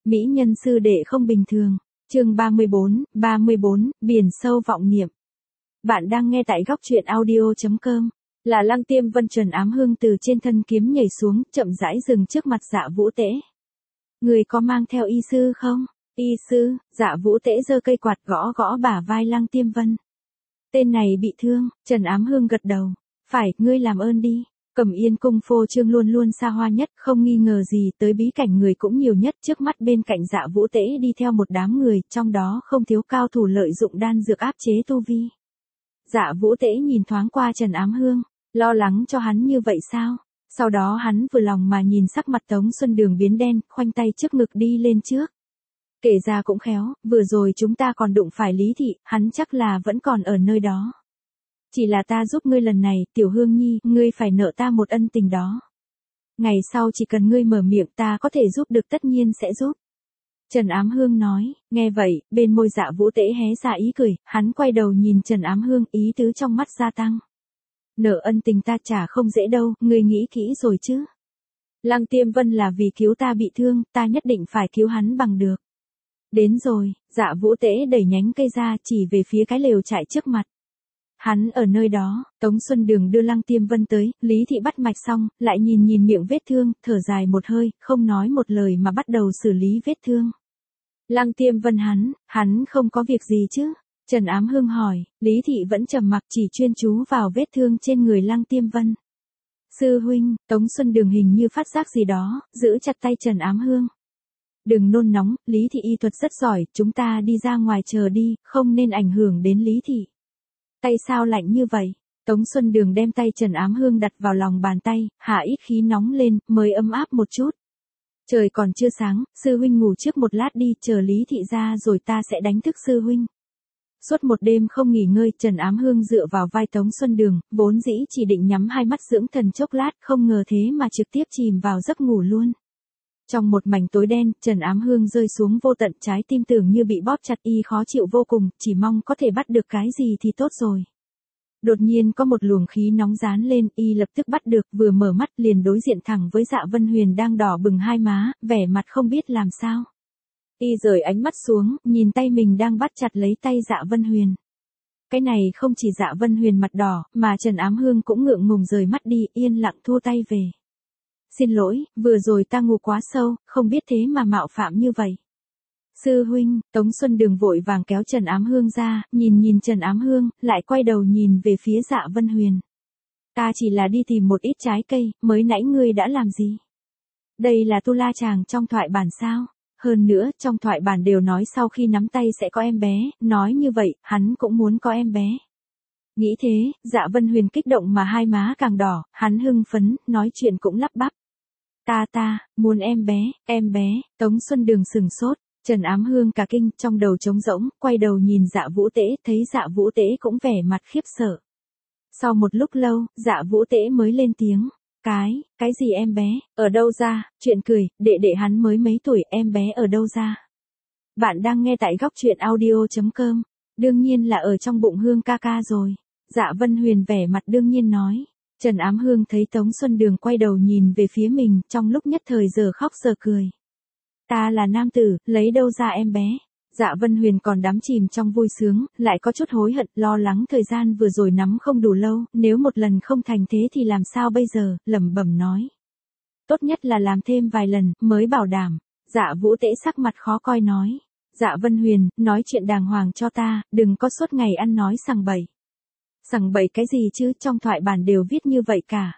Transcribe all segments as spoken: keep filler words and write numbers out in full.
Mỹ nhân sư đệ không bình thường. Chương ba mươi bốn, ba mươi bốn, biển sâu vọng niệm. Bạn đang nghe tại góc truyện audio chấm com. Là Lăng Tiêm Vân Trần Ám Hương từ trên thân kiếm nhảy xuống, chậm rãi dừng trước mặt Dạ Vũ Tế. Người có mang theo y sư không? Y sư? Dạ Vũ Tế giơ cây quạt gõ gõ bả vai Lăng Tiêm Vân. Tên này bị thương. Trần Ám Hương gật đầu. Phải, ngươi làm ơn đi. Cẩm Yên cung phô trương luôn luôn xa hoa nhất, không nghi ngờ gì, tới bí cảnh người cũng nhiều nhất. Trước mắt bên cạnh Dạ Vũ Tế đi theo một đám người, trong đó không thiếu cao thủ lợi dụng đan dược áp chế tu vi. Dạ Vũ Tế nhìn thoáng qua Trần Ám Hương, lo lắng cho hắn như vậy sao? Sau đó hắn vừa lòng mà nhìn sắc mặt Tống Xuân Đường biến đen, khoanh tay trước ngực đi lên trước. Kể ra cũng khéo, vừa rồi chúng ta còn đụng phải Lý Thị, hắn chắc là vẫn còn ở nơi đó. Chỉ là ta giúp ngươi lần này, Tiểu Hương Nhi, ngươi phải nợ ta một ân tình đó. Ngày sau chỉ cần ngươi mở miệng ta có thể giúp được tất nhiên sẽ giúp. Trần Ám Hương nói, nghe vậy, bên môi Dạ Vũ Tế hé ra ý cười, hắn quay đầu nhìn Trần Ám Hương, ý tứ trong mắt gia tăng. Nợ ân tình ta trả không dễ đâu, ngươi nghĩ kỹ rồi chứ. Lăng Tiêm Vân là vì cứu ta bị thương, ta nhất định phải cứu hắn bằng được. Đến rồi, Dạ Vũ Tế đẩy nhánh cây ra chỉ về phía cái lều trại trước mặt. Hắn ở nơi đó. Tống Xuân Đường đưa Lăng Tiêm Vân tới, Lý Thị bắt mạch xong, lại nhìn nhìn miệng vết thương, thở dài một hơi, không nói một lời mà bắt đầu xử lý vết thương. Lăng Tiêm Vân hắn, hắn không có việc gì chứ? Trần Ám Hương hỏi. Lý Thị vẫn trầm mặc chỉ chuyên chú vào vết thương trên người Lăng Tiêm Vân. Sư huynh, Tống Xuân Đường hình như phát giác gì đó, giữ chặt tay Trần Ám Hương. Đừng nôn nóng, Lý Thị y thuật rất giỏi, chúng ta đi ra ngoài chờ đi, không nên ảnh hưởng đến Lý Thị. Tay sao lạnh như vậy? Tống Xuân Đường đem tay Trần Ám Hương đặt vào lòng bàn tay, hạ ít khí nóng lên, mới ấm áp một chút. Trời còn chưa sáng, sư huynh ngủ trước một lát đi, chờ Lý Thị ra rồi ta sẽ đánh thức sư huynh. Suốt một đêm không nghỉ ngơi, Trần Ám Hương dựa vào vai Tống Xuân Đường, vốn dĩ chỉ định nhắm hai mắt dưỡng thần chốc lát, không ngờ thế mà trực tiếp chìm vào giấc ngủ luôn. Trong một mảnh tối đen, Trần Ám Hương rơi xuống vô tận, trái tim tưởng như bị bóp chặt, y khó chịu vô cùng, chỉ mong có thể bắt được cái gì thì tốt rồi. Đột nhiên có một luồng khí nóng dán lên, y lập tức bắt được, vừa mở mắt liền đối diện thẳng với Dạ Vân Huyền đang đỏ bừng hai má, vẻ mặt không biết làm sao. Y rời ánh mắt xuống, nhìn tay mình đang bắt chặt lấy tay Dạ Vân Huyền. Cái này không chỉ Dạ Vân Huyền mặt đỏ, mà Trần Ám Hương cũng ngượng ngùng rời mắt đi, yên lặng thua tay về. Xin lỗi, vừa rồi ta ngủ quá sâu, không biết thế mà mạo phạm như vậy. Sư huynh, Tống Xuân Đường vội vàng kéo Trần Ám Hương ra, nhìn nhìn Trần Ám Hương, lại quay đầu nhìn về phía Dạ Vân Huyền. Ta chỉ là đi tìm một ít trái cây, mới nãy ngươi đã làm gì? Đây là tu la chàng trong thoại bản sao? Hơn nữa, trong thoại bản đều nói sau khi nắm tay sẽ có em bé, nói như vậy, hắn cũng muốn có em bé. Nghĩ thế, Dạ Vân Huyền kích động mà hai má càng đỏ, hắn hưng phấn, nói chuyện cũng lắp bắp. Ta ta, muốn em bé, em bé. Tống Xuân Đường sừng sốt, Trần Ám Hương cả kinh, trong đầu trống rỗng, quay đầu nhìn Dạ Vũ Tế, thấy Dạ Vũ Tế cũng vẻ mặt khiếp sợ. Sau một lúc lâu, Dạ Vũ Tế mới lên tiếng. Cái, cái gì em bé, ở đâu ra? Chuyện cười, đệ đệ hắn mới mấy tuổi, em bé ở đâu ra? Bạn đang nghe tại góc truyện audio chấm com, đương nhiên là ở trong bụng Hương ca ca rồi. Dạ Vân Huyền vẻ mặt đương nhiên nói. Trần Ám Hương thấy Tống Xuân Đường quay đầu nhìn về phía mình, trong lúc nhất thời giờ khóc giờ cười. Ta là nam tử, lấy đâu ra em bé? Dạ Vân Huyền còn đắm chìm trong vui sướng, lại có chút hối hận, lo lắng thời gian vừa rồi nắm không đủ lâu, nếu một lần không thành thế thì làm sao bây giờ, lẩm bẩm nói. Tốt nhất là làm thêm vài lần, mới bảo đảm. Dạ Vũ Tế sắc mặt khó coi nói. Dạ Vân Huyền, nói chuyện đàng hoàng cho ta, đừng có suốt ngày ăn nói sằng bậy. Sằng bậy cái gì chứ, trong thoại bản đều viết như vậy cả.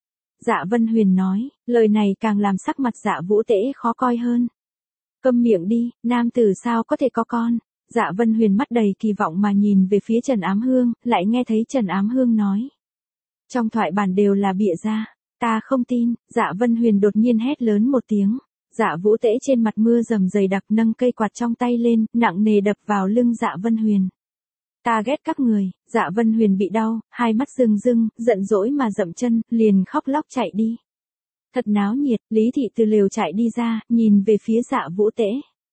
Dạ Vân Huyền nói, lời này càng làm sắc mặt Dạ Vũ Tế khó coi hơn. Câm miệng đi, nam tử sao có thể có con? Dạ Vân Huyền mắt đầy kỳ vọng mà nhìn về phía Trần Ám Hương, lại nghe thấy Trần Ám Hương nói. Trong thoại bản đều là bịa ra, ta không tin. Dạ Vân Huyền đột nhiên hét lớn một tiếng. Dạ Vũ Tế trên mặt mưa rầm dày đặc nâng cây quạt trong tay lên, nặng nề đập vào lưng Dạ Vân Huyền. Ta ghét các người. Dạ Vân Huyền bị đau, hai mắt rưng rưng, giận dỗi mà dậm chân, liền khóc lóc chạy đi. Thật náo nhiệt, Lý Thị từ lều chạy đi ra, nhìn về phía Dạ Vũ Tế.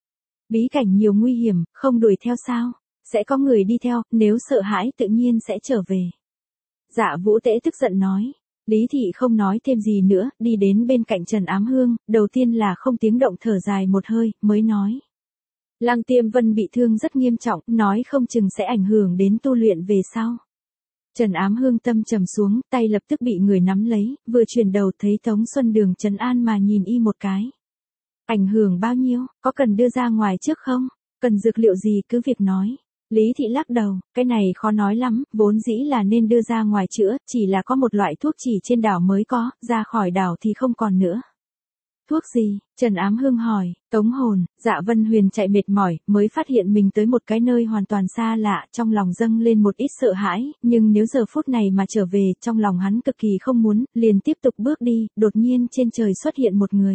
Bí cảnh nhiều nguy hiểm, không đuổi theo sao? Sẽ có người đi theo, nếu sợ hãi tự nhiên sẽ trở về. Dạ Vũ Tế tức giận nói. Lý Thị không nói thêm gì nữa, đi đến bên cạnh Trần Ám Hương, đầu tiên là không tiếng động thở dài một hơi, mới nói. Lăng Tiêm Vân bị thương rất nghiêm trọng, nói không chừng sẽ ảnh hưởng đến tu luyện về sau. Trần Ám Hương tâm trầm xuống, tay lập tức bị người nắm lấy, vừa chuyển đầu thấy Tống Xuân Đường trấn an mà nhìn y một cái. Ảnh hưởng bao nhiêu, có cần đưa ra ngoài trước không? Cần dược liệu gì cứ việc nói. Lý Thị lắc đầu, cái này khó nói lắm, vốn dĩ là nên đưa ra ngoài chữa, chỉ là có một loại thuốc chỉ trên đảo mới có, ra khỏi đảo thì không còn nữa. Thuốc gì? Trần Ám Hương hỏi. Tống hồn. Dạ Vân Huyền chạy mệt mỏi, mới phát hiện mình tới một cái nơi hoàn toàn xa lạ, trong lòng dâng lên một ít sợ hãi, nhưng nếu giờ phút này mà trở về, trong lòng hắn cực kỳ không muốn, liền tiếp tục bước đi, đột nhiên trên trời xuất hiện một người.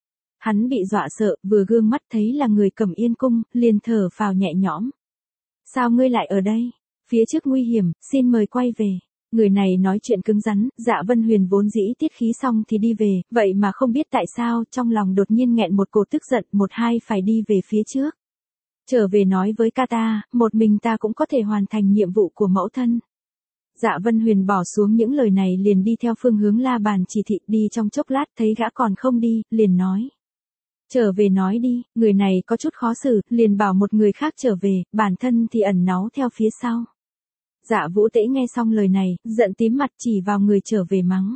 Hắn bị dọa sợ, vừa gương mắt thấy là người Cẩm Yên cung, liền thở phào nhẹ nhõm. Sao ngươi lại ở đây? Phía trước nguy hiểm, xin mời quay về. Người này nói chuyện cứng rắn, Dạ Vân Huyền vốn dĩ tiết khí xong thì đi về, vậy mà không biết tại sao trong lòng đột nhiên nghẹn một cột tức giận, một hai phải đi về phía trước. Trở về nói với ca ta, một mình ta cũng có thể hoàn thành nhiệm vụ của mẫu thân. Dạ Vân Huyền bỏ xuống những lời này liền đi theo phương hướng La Bàn chỉ thị, đi trong chốc lát thấy gã còn không đi, liền nói. Trở về nói đi, người này có chút khó xử, liền bảo một người khác trở về, bản thân thì ẩn náu theo phía sau. Dạ Vũ Tễ nghe xong lời này, giận tím mặt chỉ vào người trở về mắng.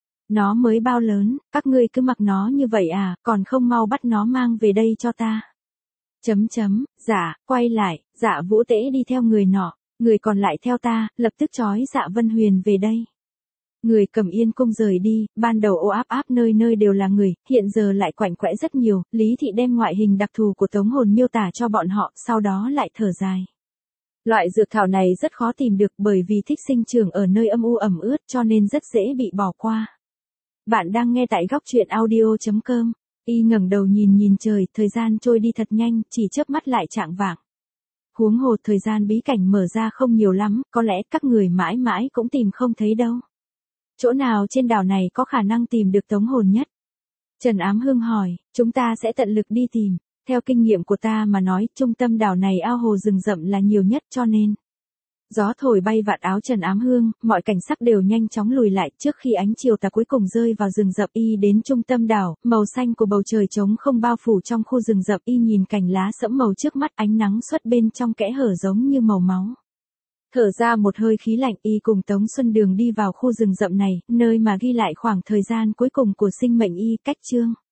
Nó mới bao lớn, các ngươi cứ mặc nó như vậy à, còn không mau bắt nó mang về đây cho ta. Chấm chấm, dạ, quay lại, Dạ Vũ Tễ đi theo người nọ, người còn lại theo ta, lập tức trói Dạ Vân Huyền về đây. Người Cẩm Yên cung rời đi, ban đầu ô áp áp nơi nơi đều là người, hiện giờ lại quạnh quẽ rất nhiều, Lý Thị đem ngoại hình đặc thù của Tống hồn miêu tả cho bọn họ, sau đó lại thở dài. Loại dược thảo này rất khó tìm được bởi vì thích sinh trưởng ở nơi âm u ẩm ướt cho nên rất dễ bị bỏ qua. Bạn đang nghe tại góc truyện audio chấm com. Y ngẩng đầu nhìn nhìn trời, thời gian trôi đi thật nhanh, chỉ chớp mắt lại chạng vạng. Huống hồ thời gian bí cảnh mở ra không nhiều lắm, có lẽ các người mãi mãi cũng tìm không thấy đâu. Chỗ nào trên đảo này có khả năng tìm được Tống hồn nhất? Trần Ám Hương hỏi, chúng ta sẽ tận lực đi tìm. Theo kinh nghiệm của ta mà nói, trung tâm đảo này ao hồ rừng rậm là nhiều nhất cho nên. Gió thổi bay vạt áo Trần Ám Hương, mọi cảnh sắc đều nhanh chóng lùi lại trước khi ánh chiều tà cuối cùng rơi vào rừng rậm. Y đến trung tâm đảo, màu xanh của bầu trời trống không bao phủ trong khu rừng rậm. Y nhìn cành lá sẫm màu trước mắt, ánh nắng xuất bên trong kẽ hở giống như màu máu. Thở ra một hơi khí lạnh, Y cùng Tống Xuân Đường đi vào khu rừng rậm này, nơi mà ghi lại khoảng thời gian cuối cùng của sinh mệnh Y cách chương.